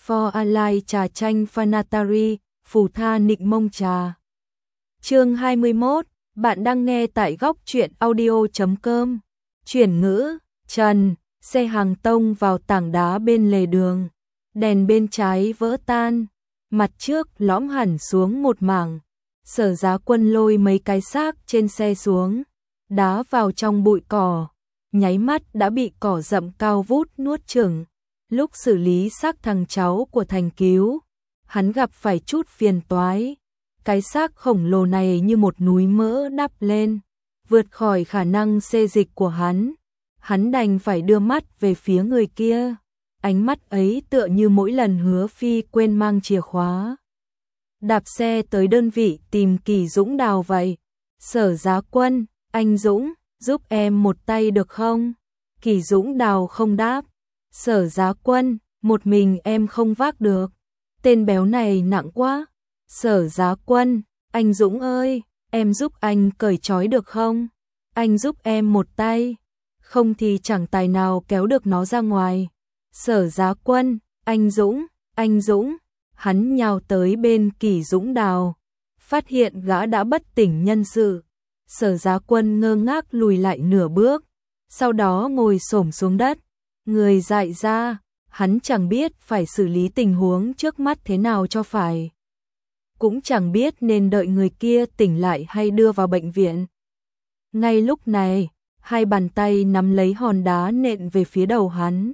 for Alai trà chanh Fanatari, phù tha nịnh mông trà. Chương 21, bạn đang nghe tại góc truyện audio.com. Chuyển ngữ, Trần, xe hàng tông vào tảng đá bên lề đường. Đèn bên trái vỡ tan, mặt trước lõm hẳn xuống một mảng. Sở Giá Quân lôi mấy cái xác trên xe xuống, đá vào trong bụi cỏ, nháy mắt đã bị cỏ rậm cao vút nuốt chửng. Lúc xử lý xác thằng cháu của Thành Cứu, hắn gặp phải chút phiền toái. Cái xác khổng lồ này như một núi mỡ đắp lên, vượt khỏi khả năng xê dịch của hắn. Hắn đành phải đưa mắt về phía người kia. Ánh mắt ấy tựa như mỗi lần Hứa Phi quên mang chìa khóa, đạp xe tới đơn vị tìm Kỳ Dũng Đào vậy. Sở Giá Quân, anh Dũng, giúp em một tay được không? Kỳ Dũng Đào không đáp. Sở Giá Quân, một mình em không vác được. Tên béo này nặng quá. Sở Giá Quân, anh Dũng ơi, em giúp anh cởi trói được không? Anh giúp em một tay, không thì chẳng tài nào kéo được nó ra ngoài. Sở Giá Quân, anh Dũng, hắn nhào tới bên Kỳ Dũng Đào, phát hiện gã đã bất tỉnh nhân sự. Sở Giá Quân ngơ ngác lùi lại nửa bước, sau đó ngồi xổm xuống đất, người dại ra, hắn chẳng biết phải xử lý tình huống trước mắt thế nào cho phải. Cũng chẳng biết nên đợi người kia tỉnh lại hay đưa vào bệnh viện. Ngay lúc này, hai bàn tay nắm lấy hòn đá nện về phía đầu hắn.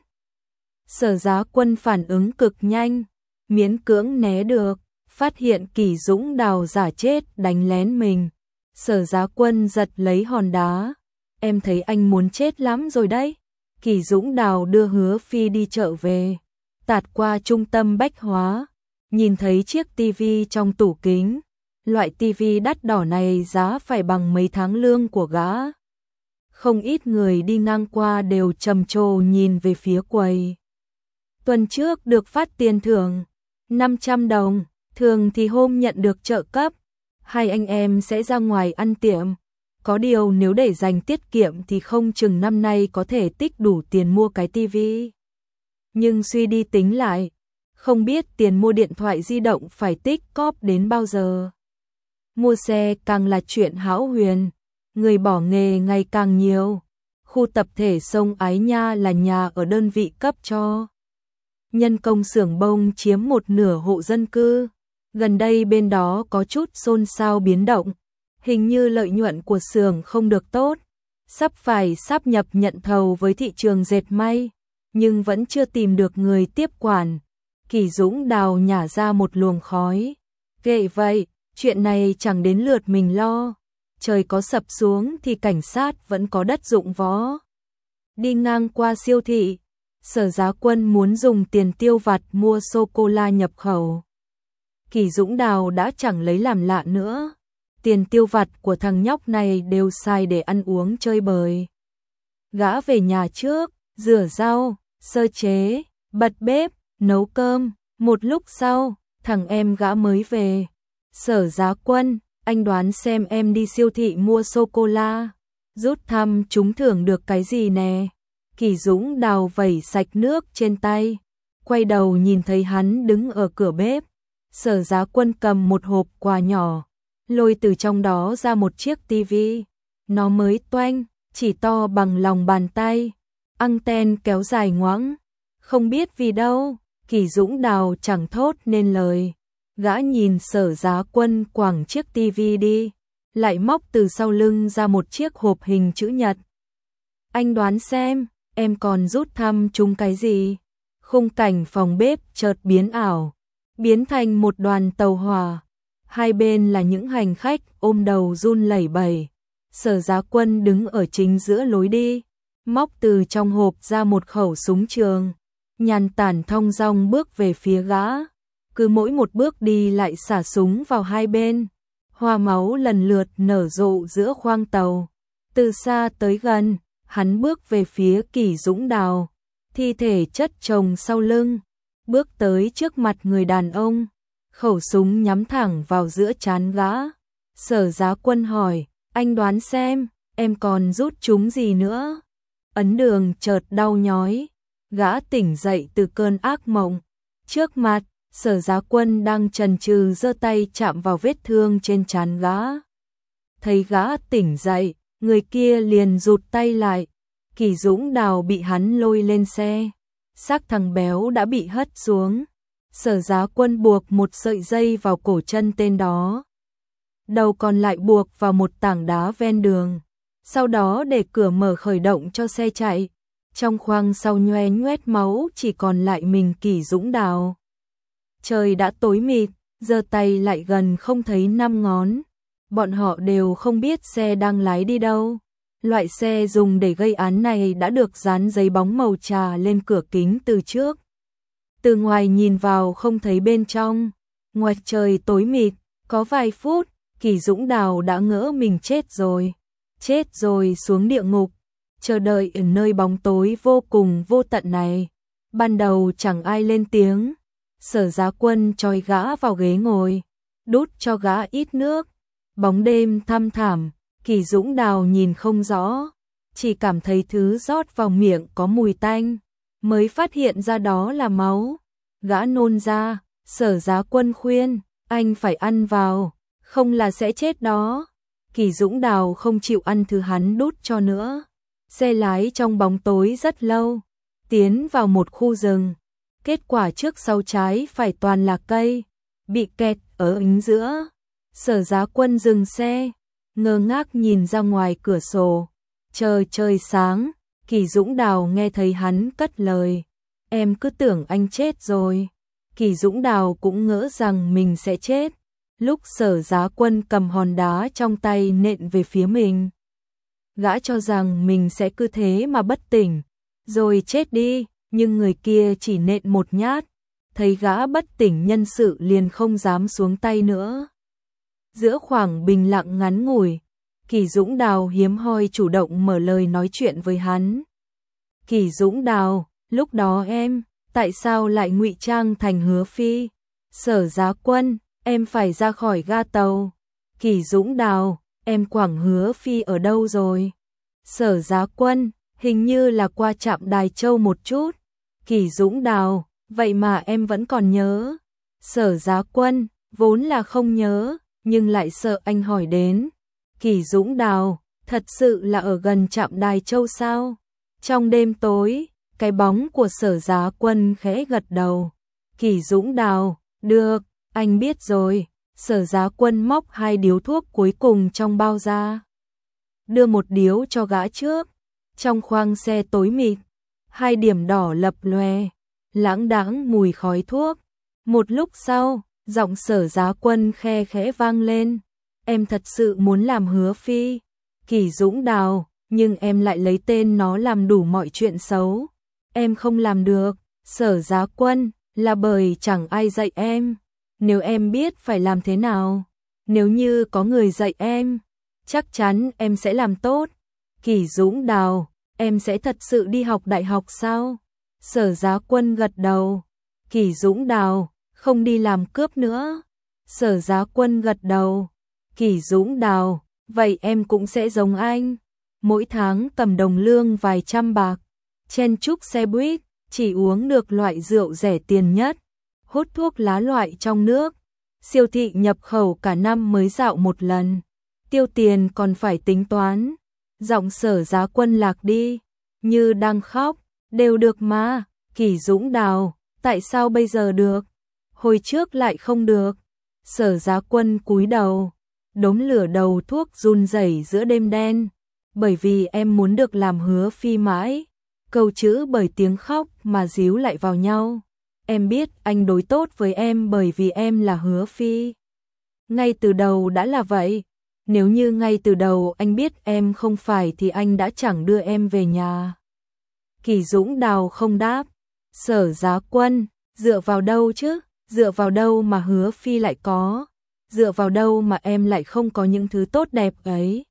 Sở Giá Quân phản ứng cực nhanh, miễn cưỡng né được, phát hiện Kỳ Dũng Đào giả chết đánh lén mình. Sở Giá Quân giật lấy hòn đá. Em thấy anh muốn chết lắm rồi đấy. Kỳ Dũng Đào đưa Hứa Phi đi chợ về, tạt qua trung tâm bách hóa, nhìn thấy chiếc tivi trong tủ kính. Loại tivi đắt đỏ này giá phải bằng mấy tháng lương của gã. Không ít người đi ngang qua đều trầm trồ nhìn về phía quầy. Tuần trước được phát tiền thưởng 500 đồng, thường thì hôm nhận được trợ cấp, hai anh em sẽ ra ngoài ăn tiệm. Có điều nếu để dành tiết kiệm thì không chừng năm nay có thể tích đủ tiền mua cái tivi. Nhưng suy đi tính lại, không biết tiền mua điện thoại di động phải tích cóp đến bao giờ. Mua xe càng là chuyện hão huyền, người bỏ nghề ngày càng nhiều. Khu tập thể Sông Ái Nha là nhà ở đơn vị cấp cho. Nhân công xưởng bông chiếm một nửa hộ dân cư. Gần đây bên đó có chút xôn xao biến động. Hình như lợi nhuận của xưởng không được tốt. Sắp phải sáp nhập nhận thầu với thị trường dệt may, nhưng vẫn chưa tìm được người tiếp quản. Kỳ Dũng Đào nhả ra một luồng khói. Kệ vậy, chuyện này chẳng đến lượt mình lo. Trời có sập xuống thì cảnh sát vẫn có đất dụng võ. Đi ngang qua siêu thị, Sở Giá Quân muốn dùng tiền tiêu vặt mua sô-cô-la nhập khẩu. Kỳ Dũng Đào đã chẳng lấy làm lạ nữa. Tiền tiêu vặt của thằng nhóc này đều xài để ăn uống chơi bời. Gã về nhà trước, rửa rau, sơ chế, bật bếp, nấu cơm. Một lúc sau, thằng em gã mới về. Sở Giá Quân, anh đoán xem em đi siêu thị mua sô-cô-la, rút thăm trúng thưởng được cái gì nè. Kỳ Dũng Đào vẩy sạch nước trên tay, quay đầu nhìn thấy hắn đứng ở cửa bếp. Sở Giá Quân cầm một hộp quà nhỏ, lôi từ trong đó ra một chiếc tivi. Nó mới toanh, chỉ to bằng lòng bàn tay, anten kéo dài ngoẵng. Không biết vì đâu, Kỳ Dũng Đào chẳng thốt nên lời. Gã nhìn Sở Giá Quân quẳng chiếc tivi đi, lại móc từ sau lưng ra một chiếc hộp hình chữ nhật. Anh đoán xem, em còn rút thăm trúng cái gì? Khung cảnh phòng bếp chợt biến ảo, biến thành một đoàn tàu hỏa. Hai bên là những hành khách ôm đầu run lẩy bẩy. Sở Giá Quân đứng ở chính giữa lối đi, móc từ trong hộp ra một khẩu súng trường, nhàn tản thong dong bước về phía gã. Cứ mỗi một bước đi lại xả súng vào hai bên. Hoa máu lần lượt nở rộ giữa khoang tàu. Từ xa tới gần, hắn bước về phía Kỳ Dũng Đào, thi thể chất chồng sau lưng, bước tới trước mặt người đàn ông, khẩu súng nhắm thẳng vào giữa trán gã. Sở Giá Quân hỏi, anh đoán xem, em còn rút trúng gì nữa? Ấn Đường chợt đau nhói, gã tỉnh dậy từ cơn ác mộng, Trước mặt, Sở Giá Quân đang chần chừ giơ tay chạm vào vết thương trên trán gã. Thấy gã tỉnh dậy, người kia liền rụt tay lại. Kỷ Dũng Đào bị hắn lôi lên xe. Xác thằng béo đã bị hất xuống. Sở Giá Quân buộc một sợi dây vào cổ chân tên đó. Đầu còn lại buộc vào một tảng đá ven đường. Sau đó để cửa mở khởi động cho xe chạy. Trong khoang sau nhoe nhoét máu chỉ còn lại mình Kỷ Dũng Đào. Trời đã tối mịt, giơ tay lại gần không thấy 5 ngón. Bọn họ đều không biết xe đang lái đi đâu. Loại xe dùng để gây án này đã được dán giấy bóng màu trà lên cửa kính từ trước. Từ ngoài nhìn vào không thấy bên trong. Ngoài trời tối mịt, có vài phút, Kỷ Dũng Đào đã ngỡ mình chết rồi. Chết rồi xuống địa ngục, chờ đợi ở nơi bóng tối vô cùng vô tận này. Ban đầu chẳng ai lên tiếng. Sở Giá Quân choi gã vào ghế ngồi, đút cho gã ít nước. Bóng đêm thăm thẳm, Kỷ Dũng Đào nhìn không rõ, chỉ cảm thấy thứ rót vào miệng có mùi tanh, mới phát hiện ra đó là máu. Gã nôn ra, Sở Giá Quân khuyên, anh phải ăn vào, không là sẽ chết đó. Kỷ Dũng Đào không chịu ăn thứ hắn đút cho nữa. Xe lái trong bóng tối rất lâu, tiến vào một khu rừng. Kết quả trước sau trái phải toàn là cây, bị kẹt ở chính giữa. Sở Giá Quân dừng xe, ngơ ngác nhìn ra ngoài cửa sổ. Trời sáng, Kỷ Dũng Đào nghe thấy hắn cất lời. Em cứ tưởng anh chết rồi. Kỷ Dũng Đào cũng ngỡ rằng mình sẽ chết. Lúc Sở Giá Quân cầm hòn đá trong tay nện về phía mình. Gã cho rằng mình sẽ cứ thế mà bất tỉnh, rồi chết đi, nhưng người kia chỉ nện một nhát. Thấy gã bất tỉnh nhân sự liền không dám xuống tay nữa. Giữa khoảng bình lặng ngắn ngủi, Kỷ Dũng Đào hiếm hoi chủ động mở lời nói chuyện với hắn. Kỷ Dũng Đào, lúc đó em, tại sao lại ngụy trang thành Hứa Phi? Sở Giá Quân, em phải ra khỏi ga tàu. Kỷ Dũng Đào, em quảng Hứa Phi ở đâu rồi? Sở Giá Quân, hình như là qua trạm Đài Châu một chút. Kỷ Dũng Đào, vậy mà em vẫn còn nhớ. Sở Giá Quân, vốn là không nhớ, nhưng lại sợ anh hỏi đến. Kỷ Dũng Đào, thật sự là ở gần trạm Đài Châu sao? Trong đêm tối, cái bóng của Sở Giá Quân khẽ gật đầu. Kỷ Dũng Đào, được, anh biết rồi. Sở Giá Quân móc 2 điếu thuốc cuối cùng trong bao ra. Đưa một điếu cho gã trước. Trong khoang xe tối mịt, 2 điểm đỏ lập lòe, lãng đãng mùi khói thuốc. Một lúc sau, giọng Sở Giá Quân khe khẽ vang lên. Em thật sự muốn làm Hứa Phi. Kỷ Dũng Đào, nhưng em lại lấy tên nó làm đủ mọi chuyện xấu. Em không làm được. Sở Giá Quân, là bởi chẳng ai dạy em. Nếu em biết phải làm thế nào, nếu như có người dạy em, chắc chắn em sẽ làm tốt. Kỷ Dũng Đào, em sẽ thật sự đi học đại học sao? Sở Giá Quân gật đầu. Kỷ Dũng Đào, không đi làm cướp nữa. Sở Giá Quân gật đầu. Kỷ Dũng Đào, vậy em cũng sẽ giống anh. Mỗi tháng cầm đồng lương vài trăm bạc, chen chúc xe buýt, chỉ uống được loại rượu rẻ tiền nhất, hút thuốc lá loại trong nước. Siêu thị nhập khẩu cả năm mới dạo một lần, tiêu tiền còn phải tính toán. Giọng Sở Giá Quân lạc đi, như đang khóc. Đều được mà. Kỷ Dũng Đào, tại sao bây giờ được? Hồi trước lại không được. Sở Giá Quân cúi đầu, đốm lửa đầu thuốc run rẩy giữa đêm đen. Bởi vì em muốn được làm Hứa Phi mãi. Câu chữ bởi tiếng khóc mà díu lại vào nhau. Em biết anh đối tốt với em bởi vì em là Hứa Phi. Ngay từ đầu đã là vậy. Nếu như ngay từ đầu anh biết em không phải thì anh đã chẳng đưa em về nhà. Kỷ Dũng Đào không đáp. Sở Giá Quân, dựa vào đâu chứ? Dựa vào đâu mà Hứa Phi lại có? Dựa vào đâu mà em lại không có những thứ tốt đẹp ấy?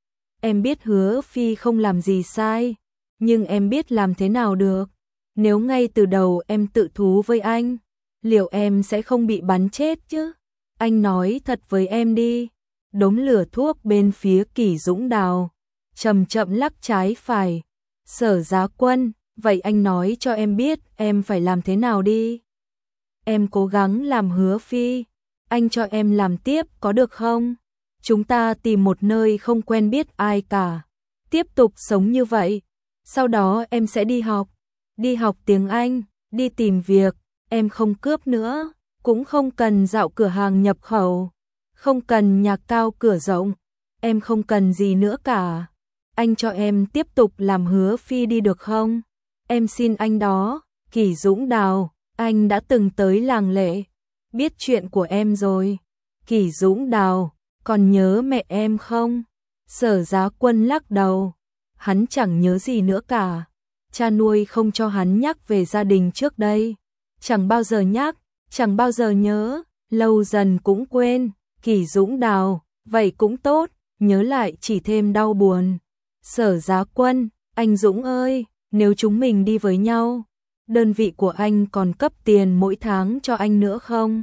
Em biết Hứa Phi không làm gì sai, nhưng em biết làm thế nào được? Nếu ngay từ đầu em tự thú với anh, liệu em sẽ không bị bắn chết chứ? Anh nói thật với em đi. Đốm lửa thuốc bên phía Kỷ Dũng Đào chậm chậm lắc trái phải. Sở Giá Quân, vậy anh nói cho em biết em phải làm thế nào đi. em cố gắng làm Hứa Phi, anh cho em làm tiếp có được không? Chúng ta tìm một nơi không quen biết ai cả, tiếp tục sống như vậy. Sau đó em sẽ đi học tiếng Anh, đi tìm việc, em không cướp nữa, cũng không cần dạo cửa hàng nhập khẩu, không cần nhà cao cửa rộng, em không cần gì nữa cả. Anh cho em tiếp tục làm Hứa Phi đi được không? Em xin anh đó. Kỷ Dũng Đào, anh đã từng tới làng Lệ, biết chuyện của em rồi. Kỷ Dũng Đào, còn nhớ mẹ em không? Sở Giá Quân lắc đầu, hắn chẳng nhớ gì nữa cả. Cha nuôi không cho hắn nhắc về gia đình trước đây, chẳng bao giờ nhắc, chẳng bao giờ nhớ, lâu dần cũng quên. Kỷ Dũng Đào, vậy cũng tốt, nhớ lại chỉ thêm đau buồn. Sở Giá Quân, anh Dũng ơi, nếu chúng mình đi với nhau, đơn vị của anh còn cấp tiền mỗi tháng cho anh nữa không?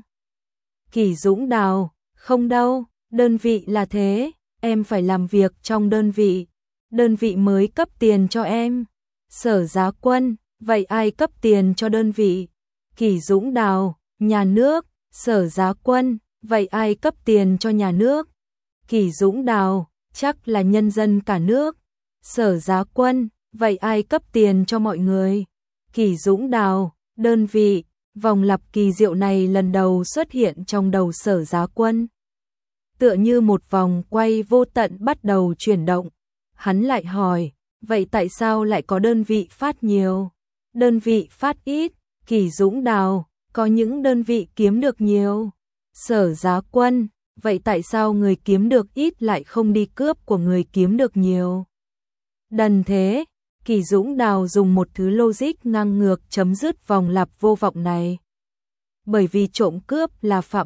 Kỷ Dũng Đào, không đâu, đơn vị là thế, em phải làm việc trong đơn vị mới cấp tiền cho em. Sở Giá Quân, vậy ai cấp tiền cho đơn vị? Kỷ Dũng Đào, nhà nước. Sở Giá Quân, vậy ai cấp tiền cho nhà nước? Kỷ Dũng Đào, chắc là nhân dân cả nước. Sở Giá Quân, vậy ai cấp tiền cho mọi người? Kỷ Dũng Đào, đơn vị. Vòng lặp kỳ diệu này lần đầu xuất hiện trong đầu Sở Giá Quân. Tựa như một vòng quay vô tận bắt đầu chuyển động. Hắn lại hỏi, vậy tại sao lại có đơn vị phát nhiều, đơn vị phát ít? Kỷ Dũng Đào, có những đơn vị kiếm được nhiều. Sở Giá Quân, vậy tại sao người kiếm được ít lại không đi cướp của người kiếm được nhiều? Đần thế. Kỷ Dũng Đào dùng một thứ logic ngang ngược chấm dứt vòng lặp vô vọng này. Bởi vì trộm cướp là phạm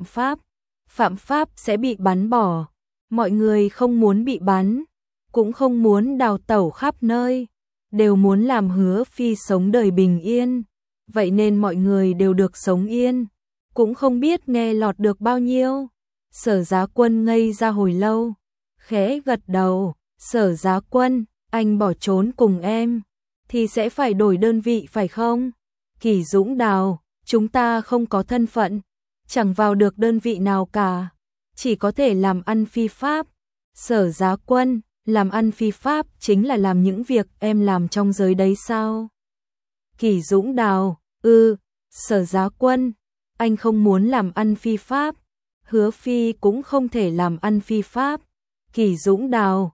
pháp sẽ bị bắn bỏ. Mọi người không muốn bị bắn, cũng không muốn đào tẩu khắp nơi, đều muốn làm Hứa Phi sống đời bình yên. Vậy nên mọi người đều được sống yên, cũng không biết nghe lọt được bao nhiêu. Sở Giá Quân ngây ra hồi lâu, khẽ gật đầu. Sở Giá Quân, anh bỏ trốn cùng em, thì sẽ phải đổi đơn vị phải không? Kỷ Dũng Đào, chúng ta không có thân phận, chẳng vào được đơn vị nào cả, chỉ có thể làm ăn phi pháp. Sở Giá Quân, làm ăn phi pháp chính là làm những việc em làm trong giới đấy sao? Kỷ Dũng Đào, Sở Giá Quân, anh không muốn làm ăn phi pháp, Hứa Phi cũng không thể làm ăn phi pháp. Kỷ Dũng Đào,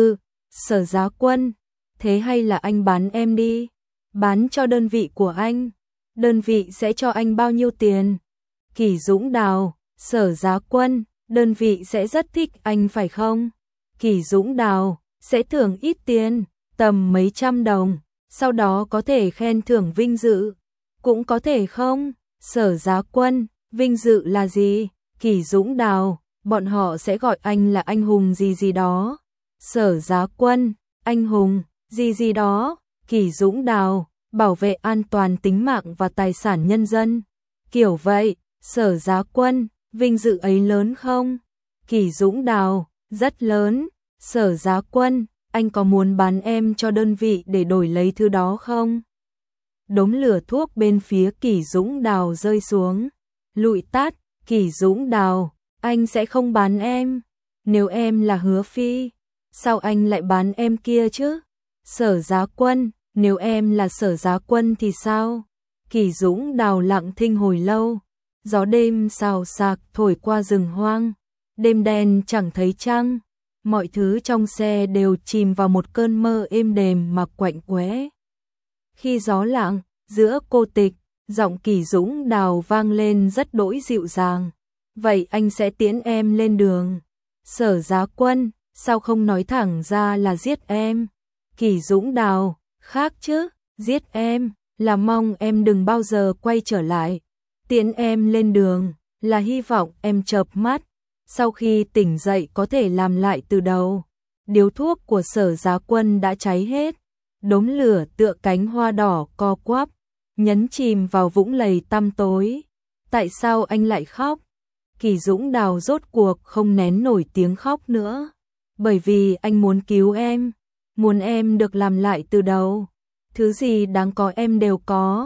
Sở Giá Quân, thế hay là anh bán em đi, bán cho đơn vị của anh, đơn vị sẽ cho anh bao nhiêu tiền? Kỷ Dũng Đào, Sở Giá Quân, đơn vị sẽ rất thích anh phải không? Kỷ Dũng Đào, sẽ thưởng ít tiền, tầm mấy trăm đồng, sau đó có thể khen thưởng vinh dự, cũng có thể không? Sở Giá Quân, vinh dự là gì? Kỷ Dũng Đào, bọn họ sẽ gọi anh là anh hùng gì gì đó. Sở Giá Quân, anh hùng gì gì đó. Kỷ Dũng Đào, bảo vệ an toàn tính mạng và tài sản nhân dân, kiểu vậy. Sở Giá Quân, vinh dự ấy lớn không? Kỷ Dũng Đào, rất lớn. Sở Giá Quân, anh có muốn bán em cho đơn vị để đổi lấy thứ đó không? Đống lửa thuốc bên phía Kỷ Dũng Đào rơi xuống, lụi tắt. Kỷ Dũng Đào, anh sẽ không bán em. Nếu em là Hứa Phi, sao anh lại bán em kia chứ? Sở Giá Quân, nếu em là Sở Giá Quân thì sao? Kỷ Dũng Đào lặng thinh hồi lâu. Gió đêm xào xạc thổi qua rừng hoang, đêm đen chẳng thấy trăng, mọi thứ trong xe đều chìm vào một cơn mơ êm đềm mà quạnh quẽ. Khi gió lặng, giữa cô tịch, giọng Kỷ Dũng Đào vang lên rất đỗi dịu dàng. Vậy anh sẽ tiễn em lên đường. Sở Giá Quân, sao không nói thẳng ra là giết em? Kỷ Dũng Đào, khác chứ, giết em là mong em đừng bao giờ quay trở lại. Tiễn em lên đường là hy vọng em chợp mắt, sau khi tỉnh dậy có thể làm lại từ đầu. Điếu thuốc của Sở Giá Quân đã cháy hết, đốm lửa tựa cánh hoa đỏ co quắp, nhấn chìm vào vũng lầy tăm tối. Tại sao anh lại khóc? Kỷ Dũng Đào rốt cuộc không nén nổi tiếng khóc nữa. Bởi vì anh muốn cứu em, muốn em được làm lại từ đầu. Thứ gì đáng có em đều có.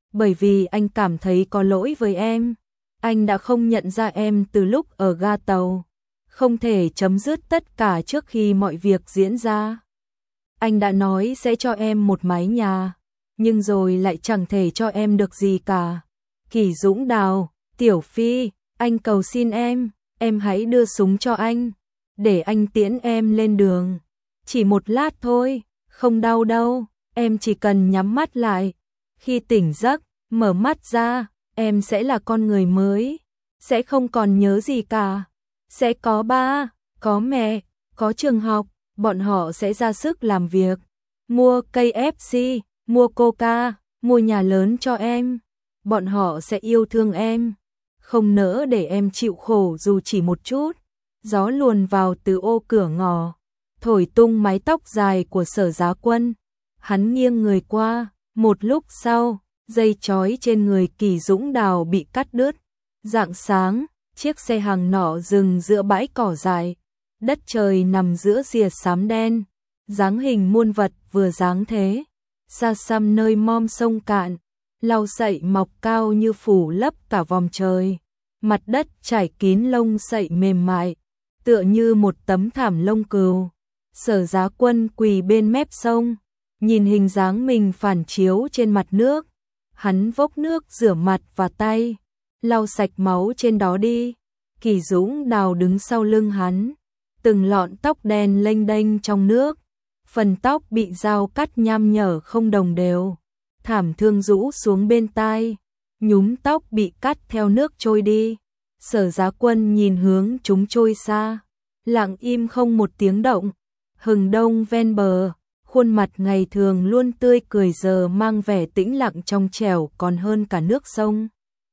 bởi vì anh cảm thấy có lỗi với em. Anh đã không nhận ra em từ lúc ở ga tàu. Không thể chấm dứt tất cả trước khi mọi việc diễn ra. Anh đã nói sẽ cho em một mái nhà, nhưng rồi lại chẳng thể cho em được gì cả. Kỷ Dũng Đào, Tiểu Phi, anh cầu xin em hãy đưa súng cho anh, để anh tiễn em lên đường. Chỉ một lát thôi, không đau đâu, em chỉ cần nhắm mắt lại. Khi tỉnh giấc, mở mắt ra, em sẽ là con người mới, sẽ không còn nhớ gì cả. Sẽ có ba, có mẹ, có trường học, bọn họ sẽ ra sức làm việc, mua KFC, mua Coca, mua nhà lớn cho em. Bọn họ sẽ yêu thương em, không nỡ để em chịu khổ dù chỉ một chút. Gió luồn vào từ ô cửa ngõ, thổi tung mái tóc dài của Sở Giá Quân. Hắn nghiêng người qua, một lúc sau, dây trói trên người Kỷ Dũng Đào bị cắt đứt. Rạng sáng, chiếc xe hàng nọ dừng giữa bãi cỏ dài. Đất trời nằm giữa rìa xám đen, dáng hình muôn vật vừa dáng thế. Xa xăm nơi mom sông cạn, lau sậy mọc cao như phủ lấp cả vòng trời. Mặt đất trải kín lông sậy mềm mại, tựa như một tấm thảm lông cừu. Sở Giá Quân quỳ bên mép sông, nhìn hình dáng mình phản chiếu trên mặt nước. Hắn vốc nước rửa mặt và tay, lau sạch máu trên đó đi. Kỷ Dũng Đào đứng sau lưng hắn, từng lọn tóc đen lênh đênh trong nước. Phần tóc bị dao cắt nham nhở không đồng đều, thảm thương rũ xuống bên tai, nhúm tóc bị cắt theo nước trôi đi. Sở Giá Quân nhìn hướng chúng trôi xa, lặng im không một tiếng động. Hừng đông ven bờ, khuôn mặt ngày thường luôn tươi cười giờ mang vẻ tĩnh lặng trong trẻo còn hơn cả nước sông.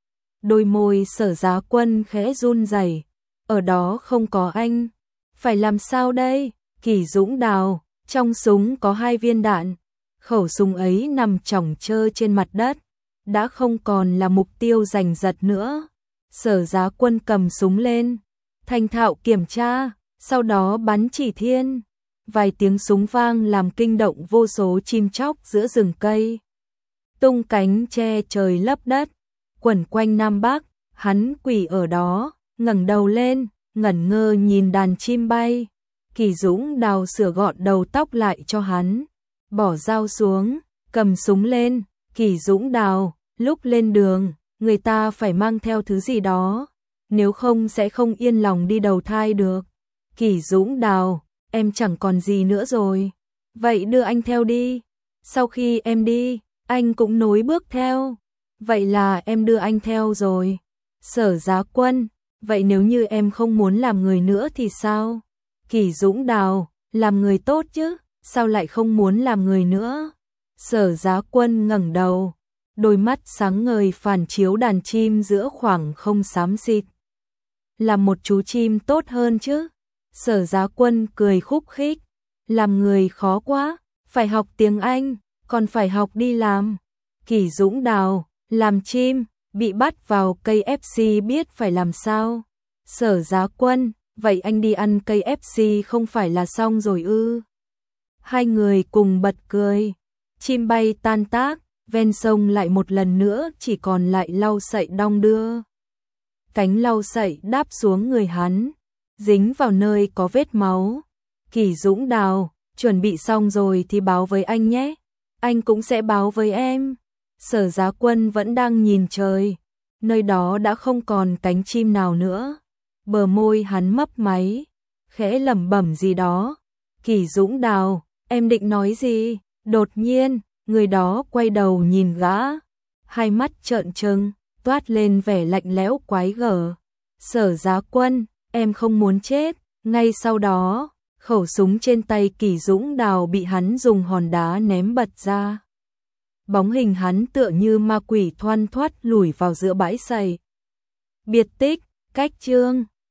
Đôi môi Sở Giá Quân khẽ run rẩy, ở đó không có anh, phải làm sao đây? Kỷ Dũng Đào, trong súng có 2 viên đạn, khẩu súng ấy nằm chỏng chơ trên mặt đất, đã không còn là mục tiêu giành giật nữa. Sở Giá Quân cầm súng lên, thành thạo kiểm tra, sau đó bắn chỉ thiên. Vài tiếng súng vang làm kinh động vô số chim chóc giữa rừng cây, tung cánh che trời lấp đất, quẩn quanh Nam Bắc. Hắn quỳ ở đó, ngẩng đầu lên, ngẩn ngơ nhìn đàn chim bay. Kỷ Dũng Đào sửa gọn đầu tóc lại cho hắn, bỏ dao xuống, cầm súng lên. Kỷ Dũng Đào, lúc lên đường, người ta phải mang theo thứ gì đó, nếu không sẽ không yên lòng đi đầu thai được. Kỷ Dũng Đào, em chẳng còn gì nữa rồi, vậy đưa anh theo đi. Sau khi em đi, anh cũng nối bước theo. Vậy là em đưa anh theo rồi. Sở Giá Quân, vậy nếu như em không muốn làm người nữa thì sao? Kỷ Dũng Đào, làm người tốt chứ, sao lại không muốn làm người nữa? Sở Giá Quân ngẩng đầu, đôi mắt sáng ngời phản chiếu đàn chim giữa khoảng không xám xịt. Làm một chú chim tốt hơn chứ? Sở Giá Quân cười khúc khích, làm người khó quá, phải học tiếng Anh, còn phải học đi làm. Kỷ Dũng Đào, làm chim, bị bắt vào KFC biết phải làm sao? Sở Giá Quân, vậy anh đi ăn KFC không phải là xong rồi ư? Hai người cùng bật cười. Chim bay tan tác, ven sông lại một lần nữa chỉ còn lại lau sậy đong đưa. Cánh lau sậy đáp xuống người hắn, dính vào nơi có vết máu. Kỷ Dũng Đào, chuẩn bị xong rồi thì báo với anh nhé, anh cũng sẽ báo với em. Sở Giá Quân vẫn đang nhìn trời, nơi đó đã không còn cánh chim nào nữa. Bờ môi hắn mấp máy, khẽ lẩm bẩm gì đó. Kỷ Dũng Đào, em định nói gì? Đột nhiên, người đó quay đầu nhìn gã, hai mắt trợn trừng, toát lên vẻ lạnh lẽo quái gở. Sở Giá Quân, em không muốn chết. Ngay sau đó, khẩu súng trên tay Kỷ Dũng Đào bị hắn dùng hòn đá ném bật ra. Bóng hình hắn tựa như ma quỷ thoăn thoắt lủi vào giữa bãi sậy. Biệt tích, cách chương